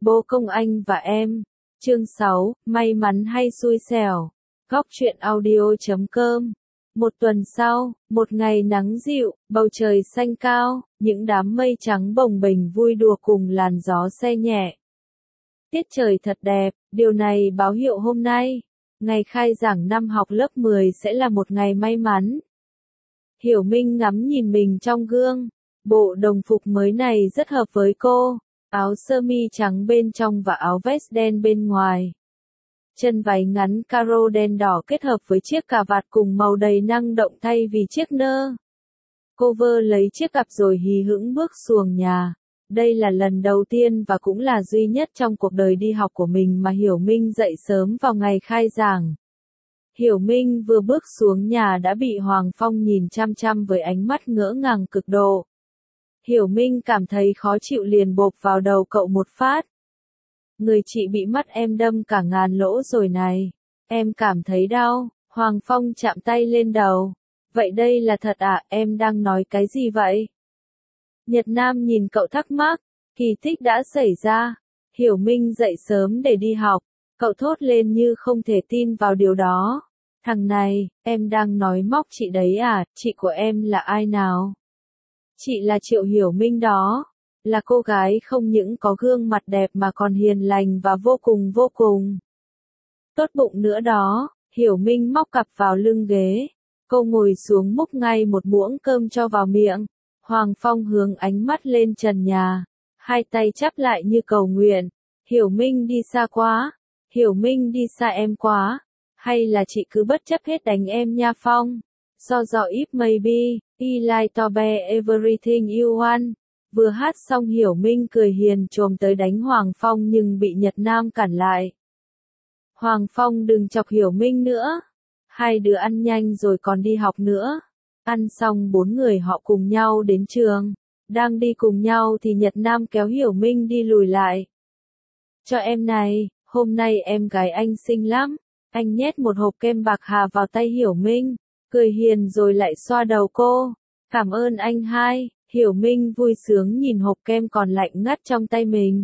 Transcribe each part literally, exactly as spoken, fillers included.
Bố công anh và em. Chương sáu, may mắn hay xui xẻo. Góc truyện audio chấm com. Một tuần sau, một ngày nắng dịu, bầu trời xanh cao, những đám mây trắng bồng bềnh vui đùa cùng làn gió se nhẹ. Tiết trời thật đẹp, điều này báo hiệu hôm nay, ngày khai giảng năm học lớp mười sẽ là một ngày may mắn. Hiểu Minh ngắm nhìn mình trong gương, bộ đồng phục mới này rất hợp với cô, áo sơ mi trắng bên trong và áo vest đen bên ngoài. Chân váy ngắn caro đen đỏ kết hợp với chiếc cà vạt cùng màu đầy năng động thay vì chiếc nơ. Cô vơ lấy chiếc cặp rồi hí hửng bước xuồng nhà. Đây là lần đầu tiên và cũng là duy nhất trong cuộc đời đi học của mình mà Hiểu Minh dậy sớm vào ngày khai giảng. Hiểu Minh vừa bước xuống nhà đã bị Hoàng Phong nhìn chăm chăm với ánh mắt ngỡ ngàng cực độ. Hiểu Minh cảm thấy khó chịu liền bộp vào đầu cậu một phát. Người chị bị mắt em đâm cả ngàn lỗ rồi này. Em cảm thấy đau. Hoàng Phong chạm tay lên đầu. Vậy đây là thật à, em đang nói cái gì vậy? Nhật Nam nhìn cậu thắc mắc. Kỳ tích đã xảy ra. Hiểu Minh dậy sớm để đi học. Cậu thốt lên như không thể tin vào điều đó. Thằng này, em đang nói móc chị đấy à, chị của em là ai nào? Chị là Triệu Hiểu Minh đó. Là cô gái không những có gương mặt đẹp mà còn hiền lành và vô cùng vô cùng tốt bụng nữa đó. Hiểu Minh móc cặp vào lưng ghế. Cô ngồi xuống múc ngay một muỗng cơm cho vào miệng. Hoàng Phong hướng ánh mắt lên trần nhà. Hai tay chắp lại như cầu nguyện. Hiểu Minh đi xa quá. Hiểu Minh đi xa em quá. Hay là chị cứ bất chấp hết đánh em nha Phong. So so if maybe, I like to be everything you want. Vừa hát xong Hiểu Minh cười hiền chồm tới đánh Hoàng Phong nhưng bị Nhật Nam cản lại. Hoàng Phong đừng chọc Hiểu Minh nữa. Hai đứa ăn nhanh rồi còn đi học nữa. Ăn xong bốn người họ cùng nhau đến trường. Đang đi cùng nhau thì Nhật Nam kéo Hiểu Minh đi lùi lại. Cho em này, hôm nay em gái anh xinh lắm. Anh nhét một hộp kem bạc hà vào tay Hiểu Minh. Cười hiền rồi lại xoa đầu cô. Cảm ơn anh hai. Hiểu Minh vui sướng nhìn hộp kem còn lạnh ngắt trong tay mình.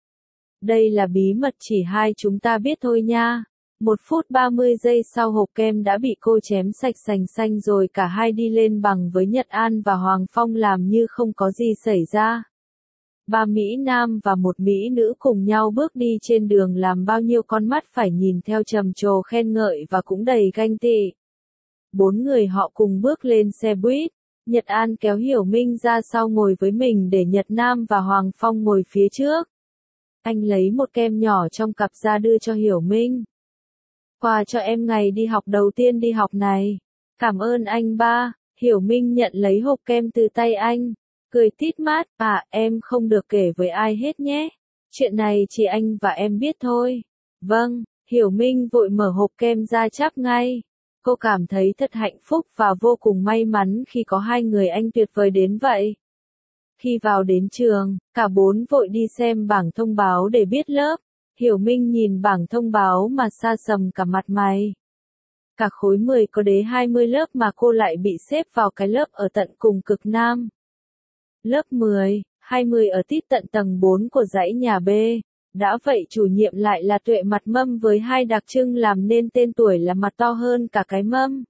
Đây là bí mật chỉ hai chúng ta biết thôi nha. Một phút ba mươi giây sau hộp kem đã bị cô chém sạch sành xanh rồi cả hai đi lên bằng với Nhật An và Hoàng Phong làm như không có gì xảy ra. Ba Mỹ Nam và một Mỹ nữ cùng nhau bước đi trên đường làm bao nhiêu con mắt phải nhìn theo trầm trồ khen ngợi và cũng đầy ganh tị. Bốn người họ cùng bước lên xe buýt. Nhật An kéo Hiểu Minh ra sau ngồi với mình để Nhật Nam và Hoàng Phong ngồi phía trước. Anh lấy một kem nhỏ trong cặp ra đưa cho Hiểu Minh. Quà cho em ngày đi học đầu tiên đi học này. Cảm ơn anh ba. Hiểu Minh nhận lấy hộp kem từ tay anh. Cười tít mát, à em không được kể với ai hết nhé. Chuyện này chỉ anh và em biết thôi. Vâng, Hiểu Minh vội mở hộp kem ra chắp ngay. Cô cảm thấy thật hạnh phúc và vô cùng may mắn khi có hai người anh tuyệt vời đến vậy. Khi vào đến trường, cả bốn vội đi xem bảng thông báo để biết lớp. Hiểu Minh nhìn bảng thông báo mà sa sầm cả mặt mày. Cả khối mười có đến hai mươi lớp mà cô lại bị xếp vào cái lớp ở tận cùng cực Nam. Lớp mười, hai mươi ở tít tận tầng bốn của dãy nhà B. Đã vậy chủ nhiệm lại là Tuệ mặt mâm với hai đặc trưng làm nên tên tuổi là mặt to hơn cả cái mâm.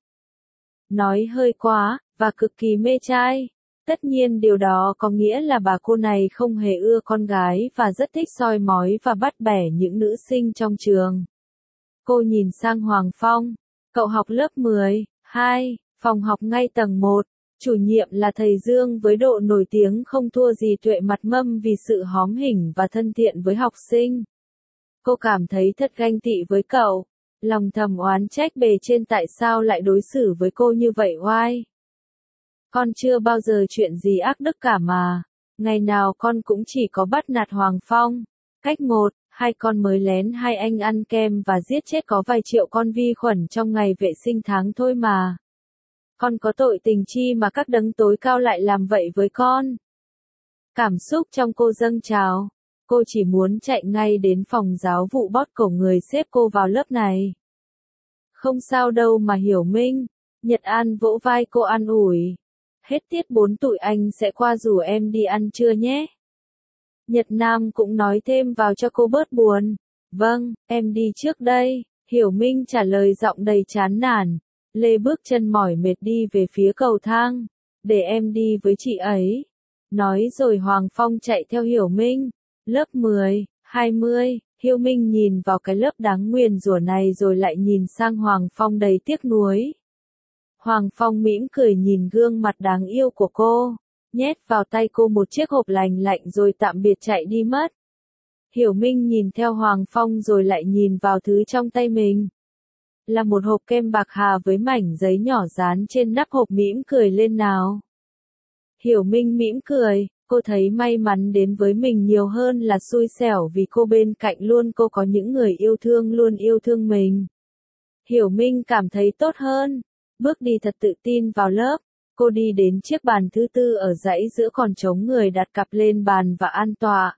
Nói hơi quá, và cực kỳ mê trai. Tất nhiên điều đó có nghĩa là bà cô này không hề ưa con gái và rất thích soi mói và bắt bẻ những nữ sinh trong trường. Cô nhìn sang Hoàng Phong. Cậu học lớp mười, hai, phòng học ngay tầng một. Chủ nhiệm là thầy Dương với độ nổi tiếng không thua gì Tuệ mặt mâm vì sự hóm hỉnh và thân thiện với học sinh. Cô cảm thấy thật ganh tị với cậu. Lòng thầm oán trách bề trên tại sao lại đối xử với cô như vậy oai. Con chưa bao giờ chuyện gì ác đức cả mà. Ngày nào con cũng chỉ có bắt nạt Hoàng Phong. Cách một, hai con mới lén hai anh ăn kem và giết chết có vài triệu con vi khuẩn trong ngày vệ sinh tháng thôi mà. Con có tội tình chi mà các đấng tối cao lại làm vậy với con? Cảm xúc trong cô dâng trào. Cô chỉ muốn chạy ngay đến phòng giáo vụ bót cổ người xếp cô vào lớp này. Không sao đâu mà Hiểu Minh. Nhật An vỗ vai cô an ủi. Hết tiết bốn tụi anh sẽ qua rủ em đi ăn trưa nhé. Nhật Nam cũng nói thêm vào cho cô bớt buồn. Vâng, em đi trước đây, Hiểu Minh trả lời giọng đầy chán nản. Lê bước chân mỏi mệt đi về phía cầu thang. Để em đi với chị ấy. Nói rồi Hoàng Phong chạy theo Hiểu Minh. Lớp mười, hai mươi, Hiểu Minh nhìn vào cái lớp đáng nguyền rủa này rồi lại nhìn sang Hoàng Phong đầy tiếc nuối. Hoàng Phong mỉm cười nhìn gương mặt đáng yêu của cô, nhét vào tay cô một chiếc hộp lành lạnh rồi tạm biệt chạy đi mất. Hiểu Minh nhìn theo Hoàng Phong rồi lại nhìn vào thứ trong tay mình. Là một hộp kem bạc hà với mảnh giấy nhỏ dán trên nắp hộp, mỉm cười lên nào. Hiểu Minh mỉm cười, cô thấy may mắn đến với mình nhiều hơn là xui xẻo vì cô bên cạnh luôn cô có những người yêu thương luôn yêu thương mình. Hiểu Minh cảm thấy tốt hơn, bước đi thật tự tin vào lớp. Cô đi đến chiếc bàn thứ tư ở dãy giữa còn trống người, đặt cặp lên bàn và an tọa.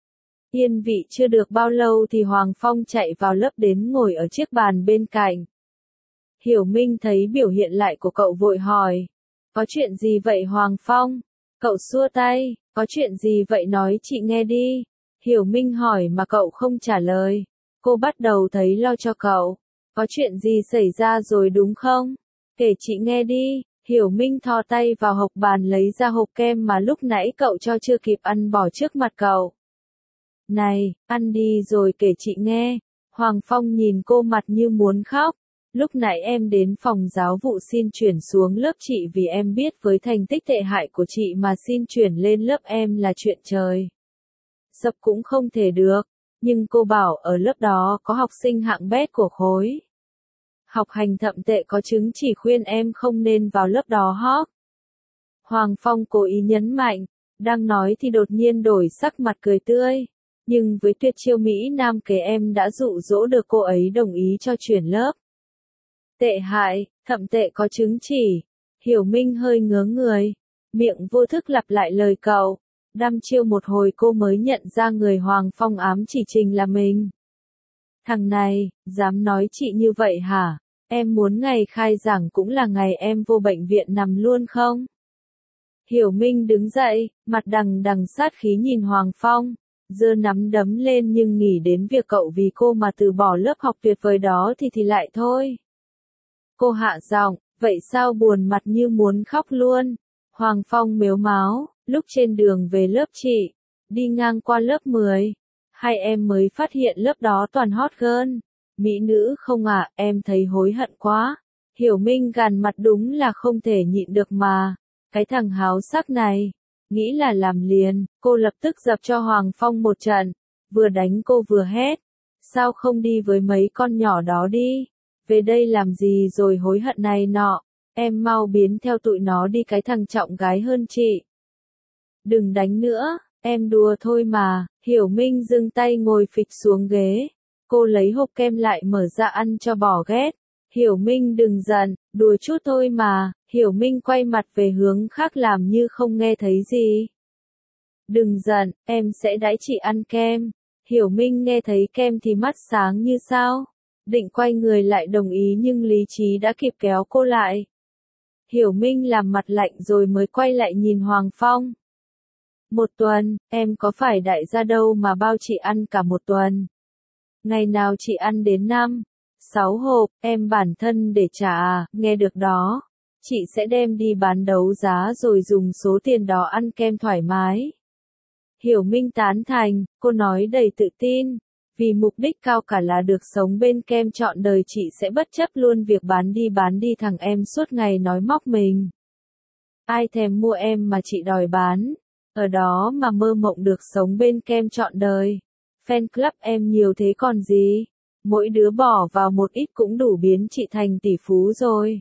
Yên vị chưa được bao lâu thì Hoàng Phong chạy vào lớp đến ngồi ở chiếc bàn bên cạnh. Hiểu Minh thấy biểu hiện lại của cậu vội hỏi. Có chuyện gì vậy Hoàng Phong? Cậu xua tay. Có chuyện gì vậy nói chị nghe đi. Hiểu Minh hỏi mà cậu không trả lời. Cô bắt đầu thấy lo cho cậu. Có chuyện gì xảy ra rồi đúng không? Kể chị nghe đi. Hiểu Minh thò tay vào hộc bàn lấy ra hộp kem mà lúc nãy cậu cho chưa kịp ăn bỏ trước mặt cậu. Này, ăn đi rồi kể chị nghe. Hoàng Phong nhìn cô mặt như muốn khóc. Lúc nãy em đến phòng giáo vụ xin chuyển xuống lớp chị vì em biết với thành tích tệ hại của chị mà xin chuyển lên lớp em là chuyện trời sập cũng không thể được. Nhưng cô bảo ở lớp đó có học sinh hạng bét của khối. Học hành thậm tệ có chứng chỉ khuyên em không nên vào lớp đó hót. Hoàng Phong cố ý nhấn mạnh, đang nói thì đột nhiên đổi sắc mặt cười tươi. Nhưng với tuyệt chiêu Mỹ Nam kế em đã dụ dỗ được cô ấy đồng ý cho chuyển lớp. Tệ hại, thậm tệ có chứng chỉ. Hiểu Minh hơi ngớ người, miệng vô thức lặp lại lời cậu. Đăm chiêu một hồi cô mới nhận ra người Hoàng Phong ám chỉ trình là mình. Thằng này, dám nói chị như vậy hả? Em muốn ngày khai giảng cũng là ngày em vô bệnh viện nằm luôn không? Hiểu Minh đứng dậy, mặt đằng đằng sát khí nhìn Hoàng Phong, giơ nắm đấm lên nhưng nghĩ đến việc cậu vì cô mà từ bỏ lớp học tuyệt vời đó thì thì lại thôi. Cô hạ giọng, vậy sao buồn mặt như muốn khóc luôn? Hoàng Phong mếu máo, lúc trên đường về lớp chị, đi ngang qua lớp mười, hai em mới phát hiện lớp đó toàn hot girl. Mỹ nữ không ạ, à, em thấy hối hận quá. Hiểu Minh gằn mặt đúng là không thể nhịn được mà. Cái thằng háo sắc này, nghĩ là làm liền, cô lập tức dập cho Hoàng Phong một trận, vừa đánh cô vừa hét. Sao không đi với mấy con nhỏ đó đi? Về đây làm gì rồi hối hận này nọ, em mau biến theo tụi nó đi cái thằng trọng gái hơn chị. Đừng đánh nữa, em đùa thôi mà. Hiểu Minh dừng tay ngồi phịch xuống ghế. Cô lấy hộp kem lại mở ra ăn cho bỏ ghét. Hiểu Minh đừng giận, đùa chút thôi mà. Hiểu Minh quay mặt về hướng khác làm như không nghe thấy gì. Đừng giận, em sẽ đãi chị ăn kem. Hiểu Minh nghe thấy kem thì mắt sáng như sao. Định quay người lại đồng ý nhưng lý trí đã kịp kéo cô lại. Hiểu Minh làm mặt lạnh rồi mới quay lại nhìn Hoàng Phong. Một tuần, em có phải đại gia đâu mà bao chị ăn cả một tuần. Ngày nào chị ăn đến năm, sáu hộp, em bản thân để trả à, nghe được đó. Chị sẽ đem đi bán đấu giá rồi dùng số tiền đó ăn kem thoải mái. Hiểu Minh tán thành, cô nói đầy tự tin. Vì mục đích cao cả là được sống bên kem trọn đời chị sẽ bất chấp luôn việc bán đi bán đi thằng em suốt ngày nói móc mình. Ai thèm mua em mà chị đòi bán. Ở đó mà mơ mộng được sống bên kem trọn đời. Fan club em nhiều thế còn gì. Mỗi đứa bỏ vào một ít cũng đủ biến chị thành tỷ phú rồi.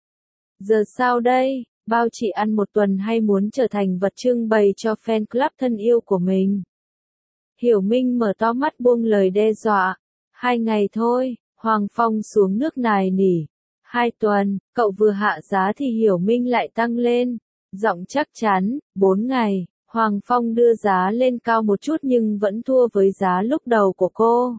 Giờ sao đây? Bao chị ăn một tuần hay muốn trở thành vật trưng bày cho fan club thân yêu của mình? Hiểu Minh mở to mắt buông lời đe dọa. Hai ngày thôi, Hoàng Phong xuống nước nài nỉ. Hai tuần, cậu vừa hạ giá thì Hiểu Minh lại tăng lên. Giọng chắc chắn, bốn ngày, Hoàng Phong đưa giá lên cao một chút nhưng vẫn thua với giá lúc đầu của cô.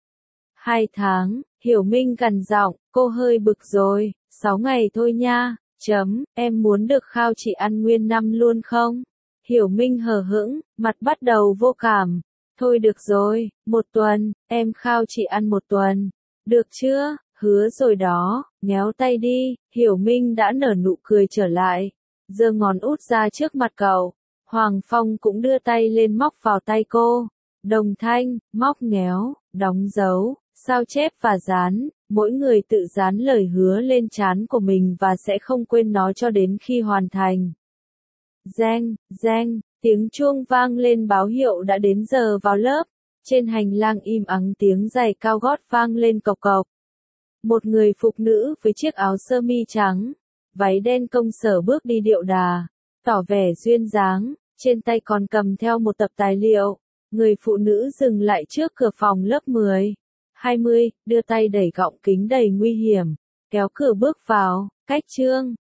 Hai tháng, Hiểu Minh gằn giọng, cô hơi bực rồi, sáu ngày thôi nha, chấm, em muốn được khao chị ăn nguyên năm luôn không? Hiểu Minh hờ hững, mặt bắt đầu vô cảm. Thôi được rồi, một tuần, em khao chị ăn một tuần. Được chưa, hứa rồi đó, nhéo tay đi, Hiểu Minh đã nở nụ cười trở lại. Giơ ngón út ra trước mặt cậu. Hoàng Phong cũng đưa tay lên móc vào tay cô. Đồng thanh, móc nhéo, đóng dấu, sao chép và dán, mỗi người tự dán lời hứa lên trán của mình và sẽ không quên nó cho đến khi hoàn thành. Reng, reng, tiếng chuông vang lên báo hiệu đã đến giờ vào lớp. Trên hành lang im ắng tiếng giày cao gót vang lên cộc cộc. Một người phụ nữ với chiếc áo sơ mi trắng, váy đen công sở bước đi điệu đà, tỏ vẻ duyên dáng, trên tay còn cầm theo một tập tài liệu. Người phụ nữ dừng lại trước cửa phòng lớp mười, hai mươi, đưa tay đẩy gọng kính đầy nguy hiểm, kéo cửa bước vào, cách chương.